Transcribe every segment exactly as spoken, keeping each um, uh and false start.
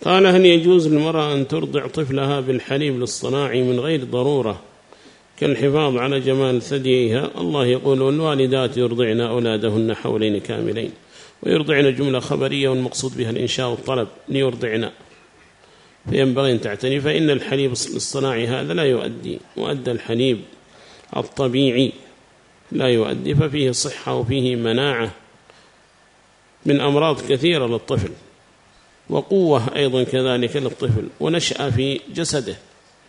قال: هل يجوز للمرأة أن ترضع طفلها بالحليب الاصطناعي من غير ضرورة كالحفاظ على جمال ثدييها؟ الله يقول: والوالدات يرضعن أولادهن حولين كاملين، ويرضعن جملة خبرية والمقصود بها الإنشاء والطلب ليرضعن، فينبغي أن تعتني، فإن الحليب الصناعي هذا لا يؤدي، مؤدى الحليب الطبيعي لا يؤدي، ففيه صحة وفيه مناعة من أمراض كثيرة للطفل، وقوة أيضا كذلك للطفل، ونشأ في جسده.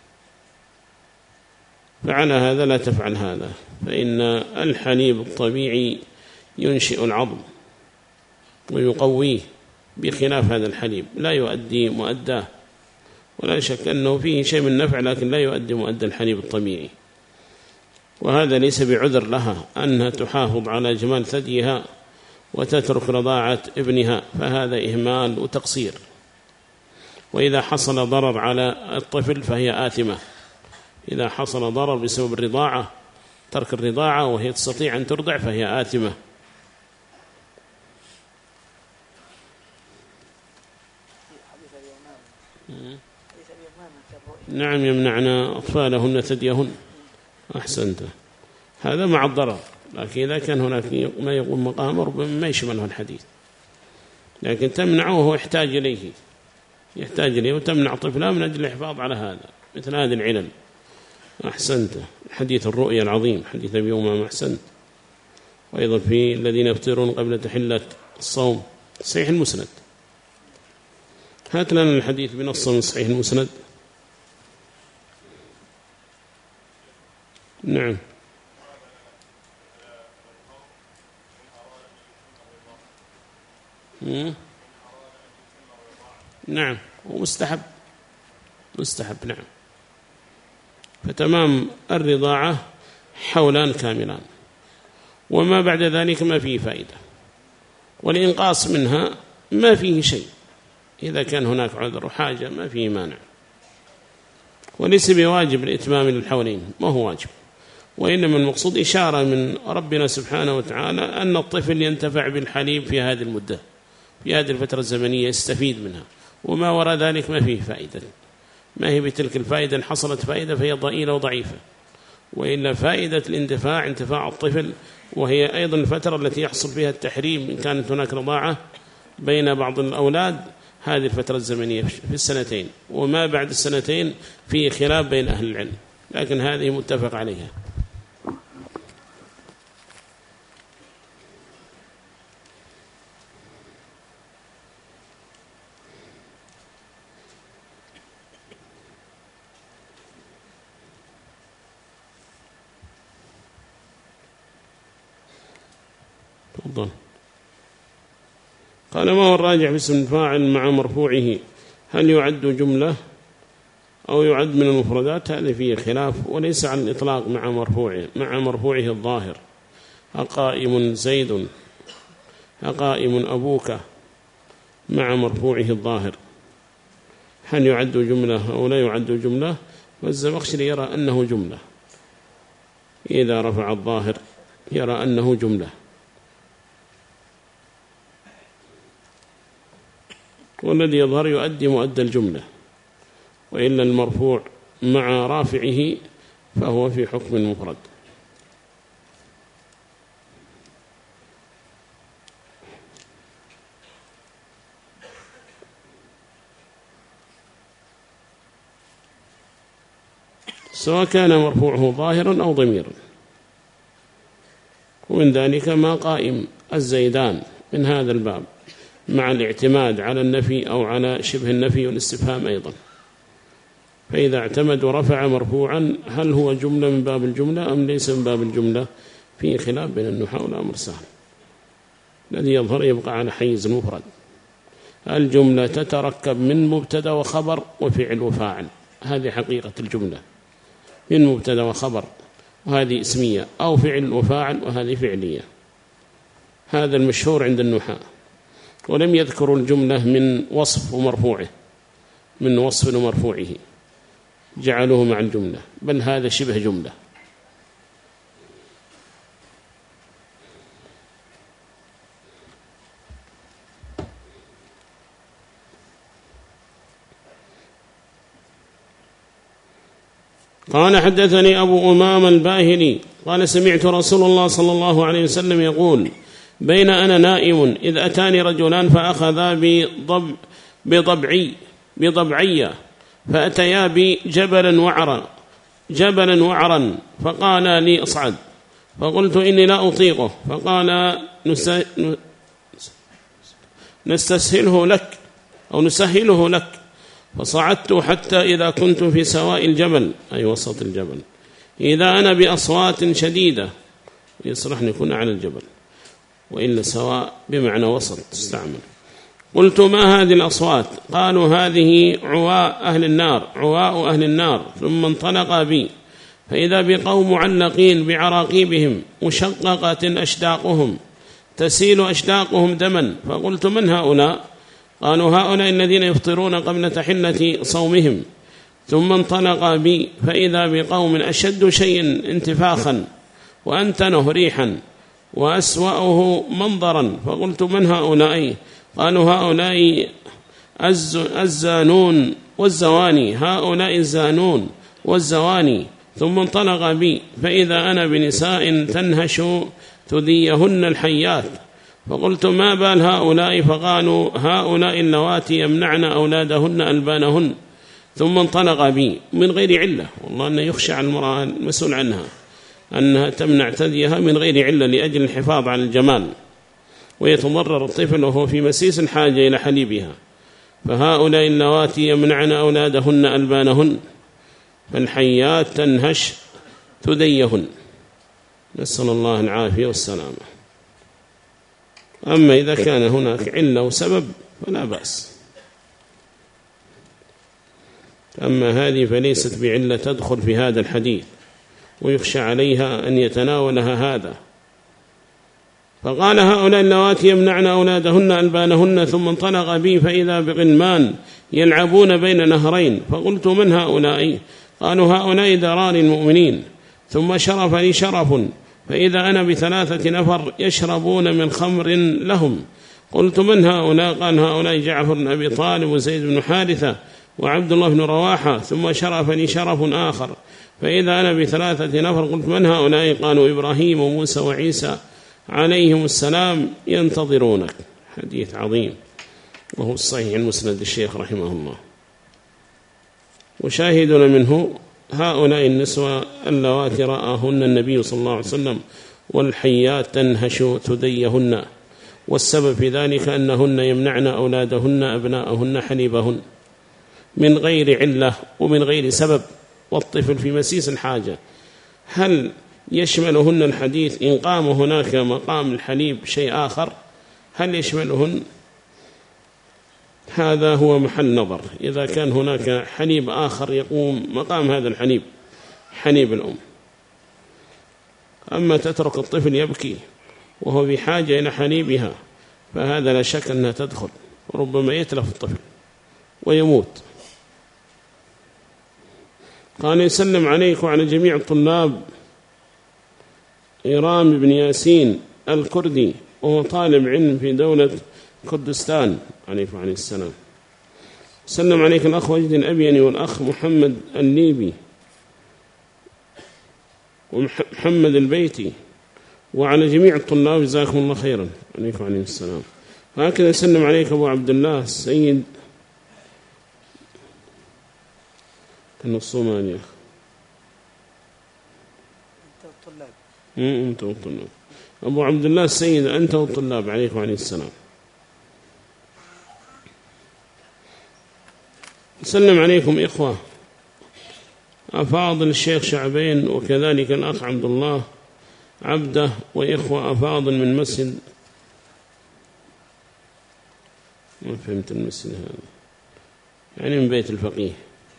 فعلى هذا لا تفعل هذا، فإن الحليب الطبيعي ينشئ العظم ويقويه، بخلاف هذا الحليب لا يؤدي مؤداه، ولا شك أنه فيه شيء من نفع لكن لا يؤدي مؤدى الحليب الطبيعي. وهذا ليس بعذر لها أنها تحافظ على جمال ثديها وتترك رضاعة ابنها، فهذا إهمال وتقصير، وإذا حصل ضرر على الطفل فهي آثمة. إذا حصل ضرر بسبب الرضاعة، ترك الرضاعة وهي تستطيع أن ترضع، فهي آثمة. نعم، يمنعنا أطفالهن ثديهن. أحسنت، هذا مع الضرر، لكن إذا كان هناك ما يقوم مقامه ربما ما يشمله الحديث، لكن تمنعه وهو يحتاج إليه، يحتاج إليه، وتمنع طفلها من أجل الحفاظ على هذا، مثل هذه العلل. أحسنت، حديث الرؤيا العظيم، حديث أبي أمامة. أحسنت. وأيضا في الذين يفطرون قبل تحلة الصوم، صحيح المسند. هات لنا الحديث بنص من صحيح المسند. نعم. مم. نعم، ومستحب، مستحب. نعم، فتمام الرضاعة حولان كاملان، وما بعد ذلك ما فيه فائدة، والإنقاص منها ما فيه شيء، إذا كان هناك عذر وحاجة ما فيه مانع، وليس بواجب الإتمام للحولين، ما هو واجب، وإنما المقصود إشارة من ربنا سبحانه وتعالى أن الطفل ينتفع بالحليب في هذه المدة، في هذه الفترة الزمنية، يستفيد منها، وما وراء ذلك ما فيه فائدة، ما هي بتلك الفائدة، إن حصلت فائدة فهي ضئيلة وضعيفة، وإلا فائدة الانتفاع انتفاع الطفل، وهي أيضا الفترة التي يحصل فيها التحريم إن كانت هناك رضاعة بين بعض الأولاد، هذه الفترة الزمنية في السنتين، وما بعد السنتين في خلاف بين أهل العلم، لكن هذه متفق عليها. تفضل. قال: ما هو الراجع في اسم الفاعل مع مرفوعه؟ هل يعد جملة أو يعد من المفردات؟ هذا فيه خلاف، وليس على الإطلاق مع مرفوعه، مع مرفوعه الظاهر. أقائم زيد، أقائم أبوك، مع مرفوعه الظاهر. هل يعد جملة أو لا يعد جملة؟ والزمخشري يرى أنه جملة، إذا رفع الظاهر يرى أنه جملة، والذي يظهر يؤدي مؤدى الجملة، وإلا المرفوع مع رافعه فهو في حكم المفرد. سواء كان مرفوعه ظاهرا أو ضميرا، ومن ذلك ما قائم الزيدان من هذا الباب، مع الاعتماد على النفي أو على شبه النفي والاستفهام أيضا. فإذا اعتمد ورفع مرفوعا هل هو جملة من باب الجملة أم ليس من باب الجملة؟ فيه خلاف بين النحاة والأمر سهل، الذي يظهر يبقى على حيز المفرد. الجملة تتركب من مبتدا وخبر وفعل وفاعل، هذه حقيقة الجملة، من مبتدا وخبر، وهذه اسمية، أو فعل وفاعل وهذه فعلية. هذا المشهور عند النحاة، ولم يذكروا الجملة من وصف ومرفوعه، من وصف ومرفوعه جعلوه مع الجملة، بل هذا شبه جملة. قال حدثني أبو أمامة الباهلي قال سمعت رسول الله صلى الله عليه وسلم يقول بين أنا نائم إذ أتاني رجلان فأخذا بضب بضبعي بضبعية فأتيا بي جبلا وعرا جبلا وعرا فقال لي أصعد فقلت إني لا أطيقه فقال نستسهله لك أو نسهله لك فصعدت حتى إذا كنت في سواء الجبل أي وسط الجبل إذا أنا بأصوات شديدة يصرحني كنا على الجبل وإلا سواء بمعنى وسط تستعمل قلت ما هذه الأصوات قالوا هذه عواء أهل النار عواء أهل النار ثم انطلق بي فإذا بقوم معلقين بعراقيبهم مشققة أشداقهم تسيل أشداقهم دما فقلت من هؤلاء قالوا هؤلاء الذين يفطرون قبل تحلة صومهم ثم انطلق بي فإذا بقوم أشد شيء انتفاخا وأنتنه ريحا وأسوأه منظرا فقلت من هؤلاء قالوا هؤلاء الزانون والزواني هؤلاء الزانون والزواني ثم انطلق بي فإذا أنا بنساء تنهش ثديهن الحيات فقلت ما بال هؤلاء فقالوا هؤلاء اللواتي يمنعن أولادهن ألبانهن ثم انطلق بي من غير علة والله أنه يخشى على المرأة المسؤول عنها أنها تمنع ثديها من غير علة لأجل الحفاظ على الجمال ويتضرر الطفل وهو في مسيس الحاجة إلى حليبها فهؤلاء اللواتي يمنعن أولادهن ألبانهن فالحيات تنهش ثديهن نسأل الله العافية والسلامة أما إذا كان هناك علة وسبب فلا بأس أما هذه فليست بعلة تدخل في هذا الحديث ويخشى عليها أن يتناولها هذا فقال هؤلاء اللواتي يمنعن أولادهن ألبانهن ثم انطلق بي فإذا بغلمان يلعبون بين نهرين فقلت من هؤلاء قالوا هؤلاء درار المؤمنين ثم شرف لي شرف فإذا أنا بثلاثة نفر يشربون من خمر لهم قلت من هؤلاء قال هؤلاء جعفر بن أبي طالب وزيد بن حارثة وعبد الله بن رواحة ثم شرف لي شرف آخر فإذا أنا بثلاثة نفر قلت من هؤلاء قالوا إبراهيم وموسى وعيسى عليهم السلام ينتظرونك حديث عظيم وهو الصحيح المسند الشيخ رحمه الله وشاهدنا منه هؤلاء النسوة اللواتي رآهن النبي صلى الله عليه وسلم والحيات تنهش ثديهن والسبب في ذلك أنهن يمنعن أولادهن أبناءهن حليبهن من غير علة ومن غير سبب والطفل في مسيس الحاجة هل يشملهن الحديث إن قام هناك مقام الحليب شيء آخر هل يشملهن هذا هو محل نظر إذا كان هناك حليب آخر يقوم مقام هذا الحليب حليب الأم أما تترك الطفل يبكي وهو بحاجة إلى حليبها فهذا لا شك أنها تدخل وربما يتلف الطفل ويموت قال يسلم عليك وعلى جميع الطلاب إيرام بن ياسين الكردي وهو طالب علم في دولة كردستان عليه وعليه السلام سلم عليك الأخ وجد الأبيني والأخ محمد الليبي ومحمد البيتي وعلى جميع الطلاب جزاكم الله خيرا عليكم وعليه السلام هكذا سلم عليك أبو عبد الله السيد كان الصومالي أخ أنت والطلاب أبو عبد الله السيد أنت والطلاب عليكم وعليه السلام سلم عليكم إخوة أفاضل الشيخ شعبين وكذلك الأخ عبد الله عبده وإخوة أفاضل من مسجد ما فهمت المسجد هذا يعني من بيت الفقيه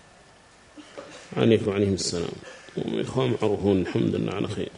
عليكم وعليهم السلام وإخوة معروفون الحمد لله على خير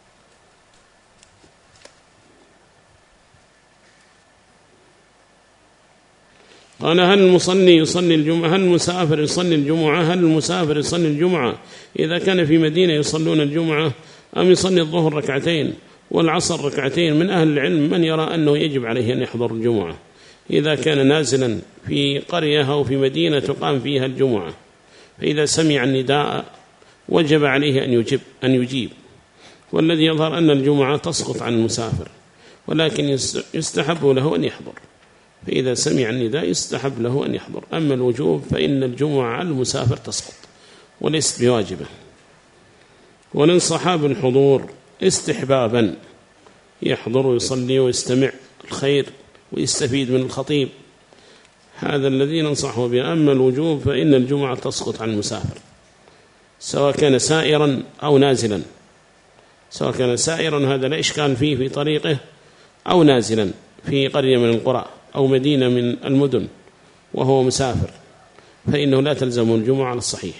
قال هل المصلي يصلي الجمعة هل المسافر يصلي الجمعة هل المسافر يصلي الجمعة إذا كان في مدينة يصلون الجمعة أم يصلي الظهر ركعتين والعصر ركعتين من أهل العلم من يرى أنه يجب عليه أن يحضر الجمعة إذا كان نازلا في قرية أو في مدينة تقام فيها الجمعة فإذا سمع النداء وجب عليه أن يجيب, أن يجيب. والذي يظهر أن الجمعة تسقط عن المسافر، ولكن يستحب له أن يحضر، فإذا سمع النداء يستحب له أن يحضر. أما الوجوب فإن الجمعة على المسافر تسقط وليست بواجبة. وللصحاب الحضور استحبابا، يحضر ويصلي ويستمع الخير ويستفيد من الخطيب، هذا الذي ننصحه به. أما الوجوب فإن الجمعة تسقط عن المسافر سواء كان سائرا أو نازلا، سواء كان سائرا هذا لا إشكال فيه في طريقه، أو نازلا في قرية من القرى أو مدينة من المدن وهو مسافر، فإنه لا تلزم الجمعة على الصحيح.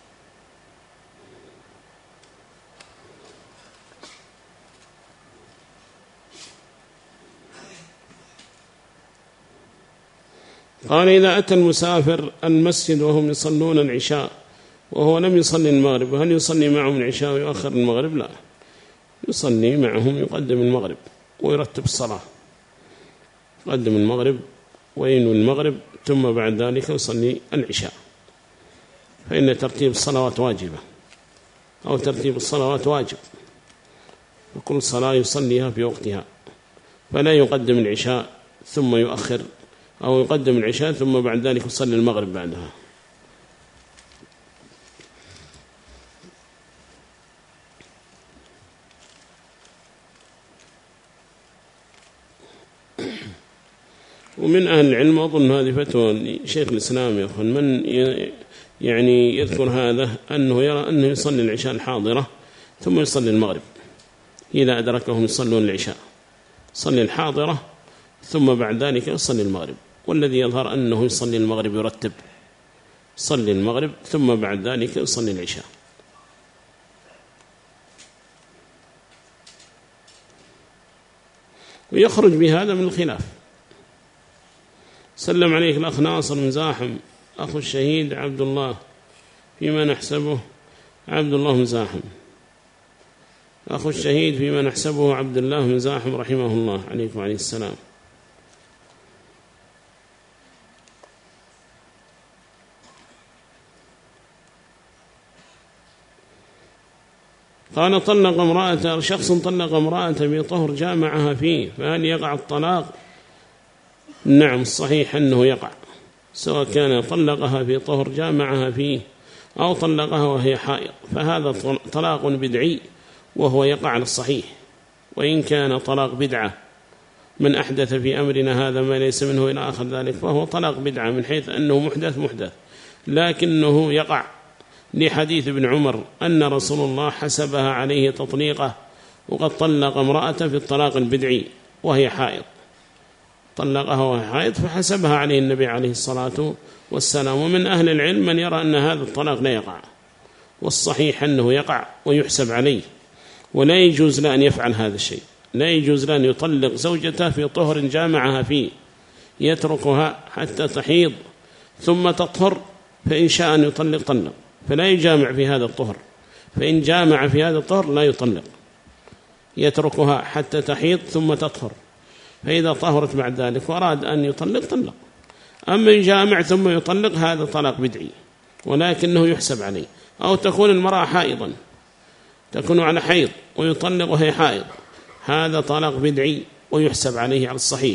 قال إذا أتى المسافر المسجد وهم يصلون العشاء وهو لم يصلي المغرب، هل يصلي معهم العشاء ويؤخر المغرب؟ لا، يصلي معهم، يقدم المغرب ويرتب الصلاة، يقدم المغرب وينوي المغرب ثم بعد ذلك يصلي العشاء، فإن ترتيب الصلوات واجبة، أو ترتيب الصلوات واجب، وكل صلاة يصليها في وقتها، فلا يقدم العشاء ثم يؤخر، أو يقدم العشاء ثم بعد ذلك يصلي المغرب بعدها. ومن أهل العلم أظن هذه فتوى شيخ الإسلام يا أخوان، من يعني يذكر هذا أنه يرى أنه يصلي العشاء الحاضرة ثم يصلي المغرب إذا أدركهم يصلون العشاء، يصلي الحاضرة ثم بعد ذلك يصلي المغرب. والذي يظهر أنه يصلي المغرب يرتب، يصلي المغرب ثم بعد ذلك يصلي العشاء. ويخرج بهذا من الخلاف. سلم عليك الأخ ناصر من زاحم، أخو الشهيد عبد الله فيما نحسبه عبد الله من زاحم، أخو الشهيد فيما نحسبه عبد الله من زاحم رحمه الله عليكم وعليه السلام. قال طلق امرأة، شخص طلق امرأة بطهر جامعها فيه، فهل يقع الطلاق؟ نعم، الصحيح أنه يقع، سواء كان طلقها في طهر جامعها فيه أو طلقها وهي حائض، فهذا طلاق بدعي وهو يقع على الصحيح. وإن كان طلاق بدعة من أحدث في أمرنا هذا ما ليس منه إلى آخر ذلك، فهو طلاق بدعة من حيث أنه محدث محدث، لكنه يقع لحديث ابن عمر أن رسول الله حسبها عليه تطليقه، وقد طلق امرأة في الطلاق البدعي وهي حائض، طلقها وهي حائض فحسبها عليه النبي عليه الصلاة والسلام. ومن أهل العلم من يرى أن هذا الطلاق لا يقع، والصحيح أنه يقع ويحسب عليه، ولا يجوز له أن يفعل هذا الشيء، لا يجوز له أن يطلق زوجته في طهر جامعها فيه، يتركها حتى تحيض ثم تطهر، فإن شاء أن يطلق طلق، فلا يجامع في هذا الطهر، فإن جامع في هذا الطهر لا يطلق، يتركها حتى تحيض ثم تطهر، فإذا طهرت بعد ذلك وأراد أن يطلق طلق. أما يجامع ثم يطلق هذا طلاق بدعي، ولكنه يحسب عليه. أو تكون المرأة حائضا، تكون على حيض ويطلق وهي حائض، هذا طلاق بدعي ويحسب عليه على الصحيح.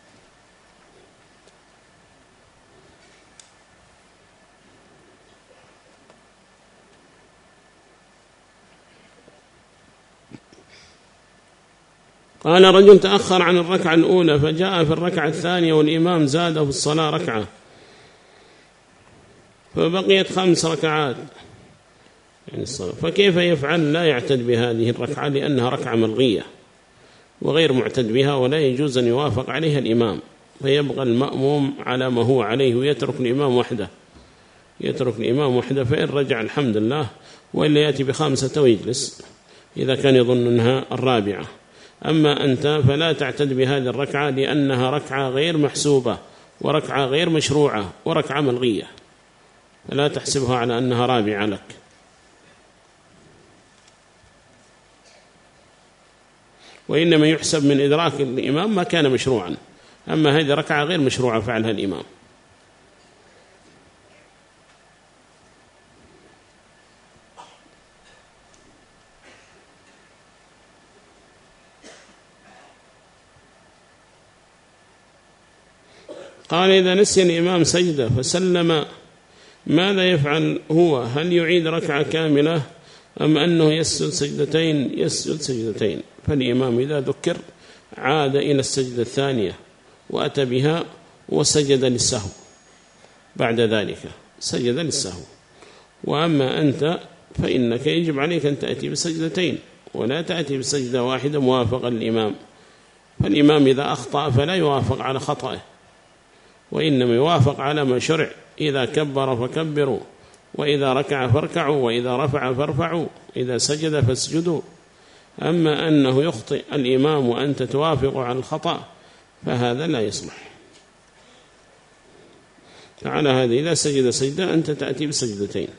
قال رجل تأخر عن الركعة الأولى فجاء في الركعة الثانية والإمام زاد في الصلاة ركعة، فبقيت خمس ركعات يعني الصلاة، فكيف يفعل؟ لا يعتد بهذه الركعة لأنها ركعة ملغية وغير معتد بها، ولا يجوز أن يوافق عليها الإمام، فيبقى المأموم على ما هو عليه ويترك الإمام وحده، يترك الإمام وحده، فإن رجع الحمد لله، وإلا يأتي بخامسة ويجلس إذا كان يظن أنها الرابعة. أما أنت فلا تعتد بهذه الركعة لأنها ركعة غير محسوبة وركعة غير مشروعة وركعة ملغية، فلا تحسبها على أنها رابعة لك. وإنما يحسب من إدراك الإمام ما كان مشروعا، أما هذه ركعة غير مشروعة فعلها الإمام. قال إذا نسي الإمام سجدة فسلم ماذا يفعل هو؟ هل يعيد ركعة كاملة أم أنه يسجد سجدتين؟ يسجد سجدتين. فالإمام إذا ذكر عاد إلى السجدة الثانية وأتى بها وسجد للسهو، بعد ذلك سجد للسهو. وأما أنت فإنك يجب عليك أن تأتي بسجدتين ولا تأتي بسجدة واحدة موافقا للإمام. فالإمام إذا أخطأ فلا يوافق على خطأه، وإنما يوافق على ما شرع. إذا كبر فكبروا، وإذا ركع فاركعوا، وإذا رفع فارفعوا، إذا سجد فاسجدوا. أما أنه يخطئ الإمام وأنت توافق على الخطأ فهذا لا يصلح. فعلى هذا إذا سجد سجدة أنت تأتي بسجدتين.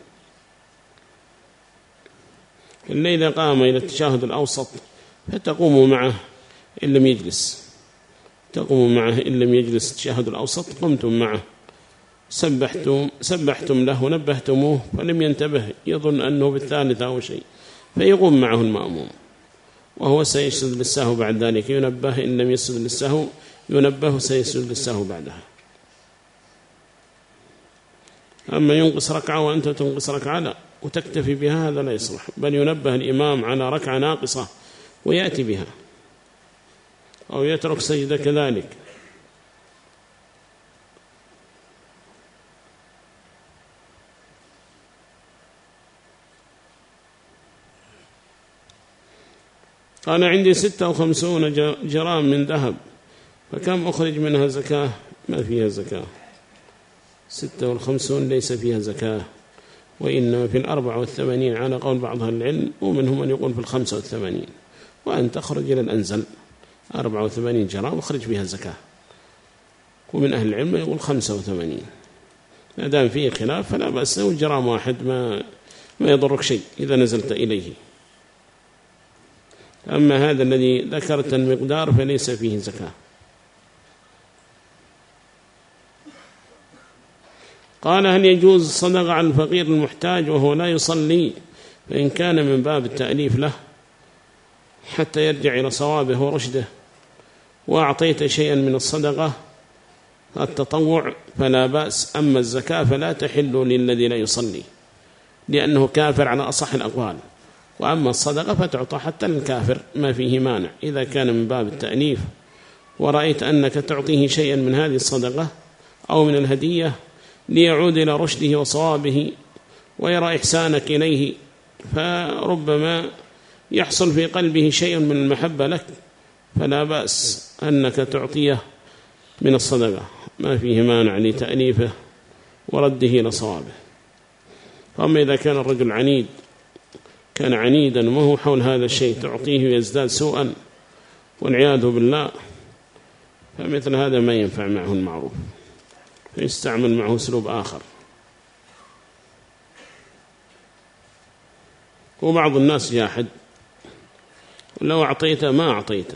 إلا إذا قام إلى التشهد الأوسط فتقوم معه إن لم يجلس، تقوم معه إن لم يجلس التشهد الأوسط، قمتم معه سبحتم, سبحتم له ونبهتموه فلم ينتبه، يظن أنه بالثالث أو شيء، فيقوم معه المأموم وهو سيسجد للسهو بعد ذلك، ينبه إن لم يسجد للسهو ينبه سيسجد للسهو بعدها. أما ينقص ركعة وأنت تنقص ركعة لا وتكتفي بها، هذا لا يصلح، بل ينبه الإمام على ركعة ناقصة ويأتي بها، أو يترك سجدة كذلك. قال عندي ستة وخمسون جرام من ذهب فكم أخرج منها زكاة؟ ما فيها زكاة، ستة وخمسون ليس فيها زكاة، وإنما في الأربع والثمانين على قول بعض أهل العلم، ومنهم من يقول في الخمسة والثمانين. وأن تخرج إلى الأنزل أربع وثمانين جرام وخرج بها زكاة، ومن أهل العلم يقول خمسة وثمانين. ما دام فيه خلاف فلا بأس، جرام واحد ما ما يضرك شيء إذا نزلت إليه. أما هذا الذي ذكرت المقدار فليس فيه زكاة. قال هل يجوز الصدقة على الفقير المحتاج وهو لا يصلي، فإن كان من باب التأليف له حتى يرجع إلى صوابه ورشده، وأعطيت شيئا من الصدقة التطوع فلا بأس، أما الزكاة فلا تحل للذي لا يصلي لأنه كافر على أصح الأقوال، وأما الصدقة فتعطى حتى للكافر ما فيه مانع إذا كان من باب التأليف، ورأيت أنك تعطيه شيئا من هذه الصدقة أو من الهدية ليعود إلى رشده وصوابه ويرى إحسانك إليه، فربما يحصل في قلبه شيء من المحبة لك، فلا بأس أنك تعطيه من الصدقة ما فيه مانع لتأليفه ورده إلى صوابه. فأما إذا كان الرجل عنيد كان عنيدا وهو حول هذا الشيء تعطيه ويزداد سوءا والعياذ بالله، فمثل هذا ما ينفع معه المعروف، فيستعمل معه أسلوب آخر. وبعض الناس جاحد، ولو أعطيته ما أعطيته،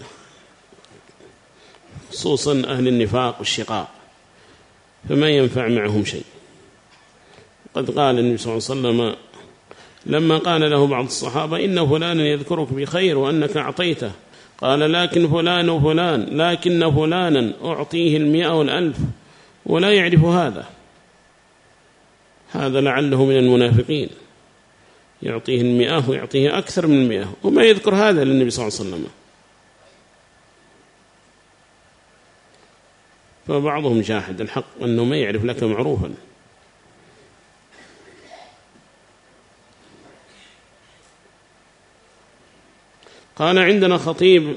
خصوصا أهل النفاق والشقاء، فما ينفع معهم شيء. قد قال النبي صلى الله عليه وسلم لما قال له بعض الصحابة إن فلانا يذكرك بخير وأنك أعطيته، قال لكن فلان وفلان لكن فلانا أعطيه المئة والألف ولا يعرف هذا، هذا لعله من المنافقين، يعطيه المئة ويعطيه أكثر من المئة وما يذكر هذا للنبي صلى الله عليه وسلم. فبعضهم جاحد الحق أنه ما يعرف لك معروفا. قال عندنا خطيب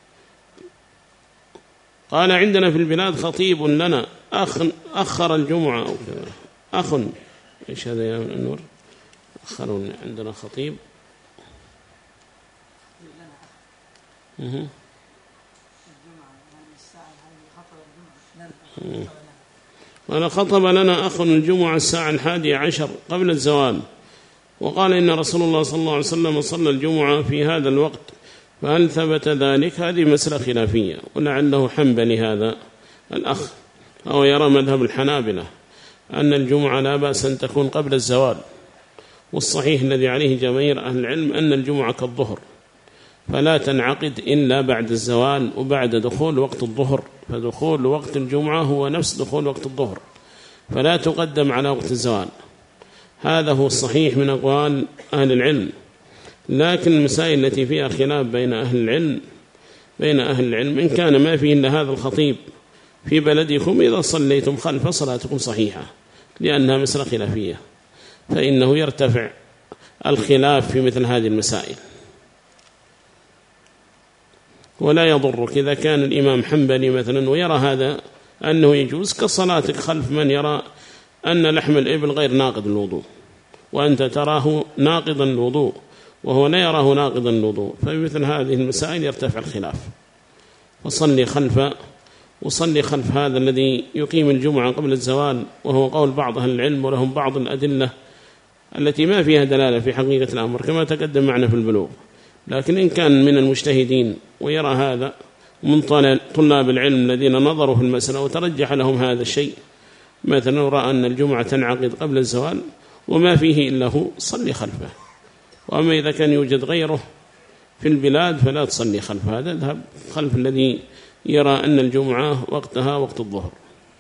قال عندنا في البلاد خطيب لنا أخ أخر الجمعة أو كذا أخ إيش هذا يا أنور؟ أخر عندنا خطيب قال خطب لنا أخ الجمعة الساعة الحادية عشر قبل الزوال، وقال إن رسول الله صلى الله عليه وسلم صلى الجمعة في هذا الوقت، فهل ثبت ذلك؟ هذه مسألة خلافية، ولعله حنبلي هذا الأخ أو يرى مذهب الحنابلة أن الجمعة لا بأس أن تكون قبل الزوال، والصحيح الذي عليه جماهير أهل العلم أن الجمعة كالظهر، فلا تنعقد إلا بعد الزوال وبعد دخول وقت الظهر، فدخول وقت الجمعة هو نفس دخول وقت الظهر، فلا تقدم على وقت الزوال. هذا هو الصحيح من أقوال أهل العلم. لكن المسائل التي فيها خلاف بين أهل العلم بين أهل العلم إن كان ما فيه إلا هذا الخطيب في بلدكم إذا صليتم خلف صلاتكم صحيحة، لأنها مسألة خلافية، فإنه يرتفع الخلاف في مثل هذه المسائل. ولا يضرك إذا كان الإمام حنبلي مثلا ويرى هذا أنه يجوز، كصلاتك خلف من يرى أن لحم الإبل غير ناقض الوضوء وأنت تراه ناقضا الوضوء وهو لا يراه ناقضا الوضوء، فبمثل هذه المسائل يرتفع الخلاف. وصلي خلف وصلي خلف هذا الذي يقيم الجمعة قبل الزوال، وهو قول بعض أهل العلم ولهم بعض الأدلة التي ما فيها دلالة في حقيقة الأمر كما تقدم معنا في البلوغ. لكن إن كان من المجتهدين ويرى هذا من طلاب العلم الذين نظروا في المسألة وترجح لهم هذا الشيء، مثلا رأى أن الجمعة تنعقد قبل الزوال وما فيه إلا هو، صلي خلفه. وأما إذا كان يوجد غيره في البلاد فلا تصلي خلف هذا، اذهب خلف الذي يرى أن الجمعة وقتها وقت الظهر.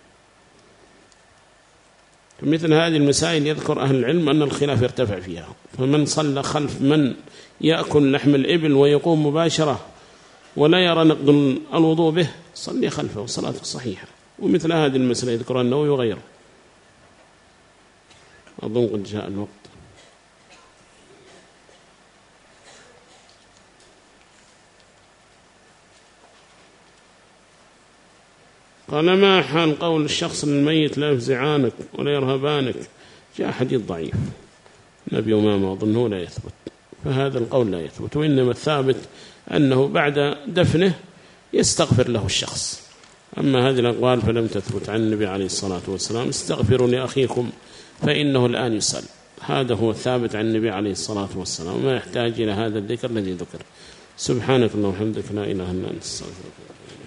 مثل هذه المسائل يذكر أهل العلم أن الخلاف يرتفع فيها، فمن صلى خلف من يأكل لحم الإبل ويقوم مباشرة ولا يرى نقض الوضوء به صلي خلفه وصلاته صحيحة. ومثل هذه المسألة يذكر النووي وغيره. أظن قد جاء الوقت. قال ما حال قول الشخص الميت لا يفزعانك ولا يرهبانك؟ جاء حديث ضعيف نبي أمامة أظنه لا يثبت، فهذا القول لا يثبت، وإنما الثابت أنه بعد دفنه يستغفر له الشخص. أما هذه الأقوال فلم تثبت عن النبي عليه الصلاة والسلام، استغفروا لأخيكم فإنه الآن يسأل. هذا هو الثابت عن النبي عليه الصلاة والسلام، وما يحتاج إلى هذا الذكر الذي ذكر. سبحانك اللهم وبحمدك لا إله إلا أنت استغفرك.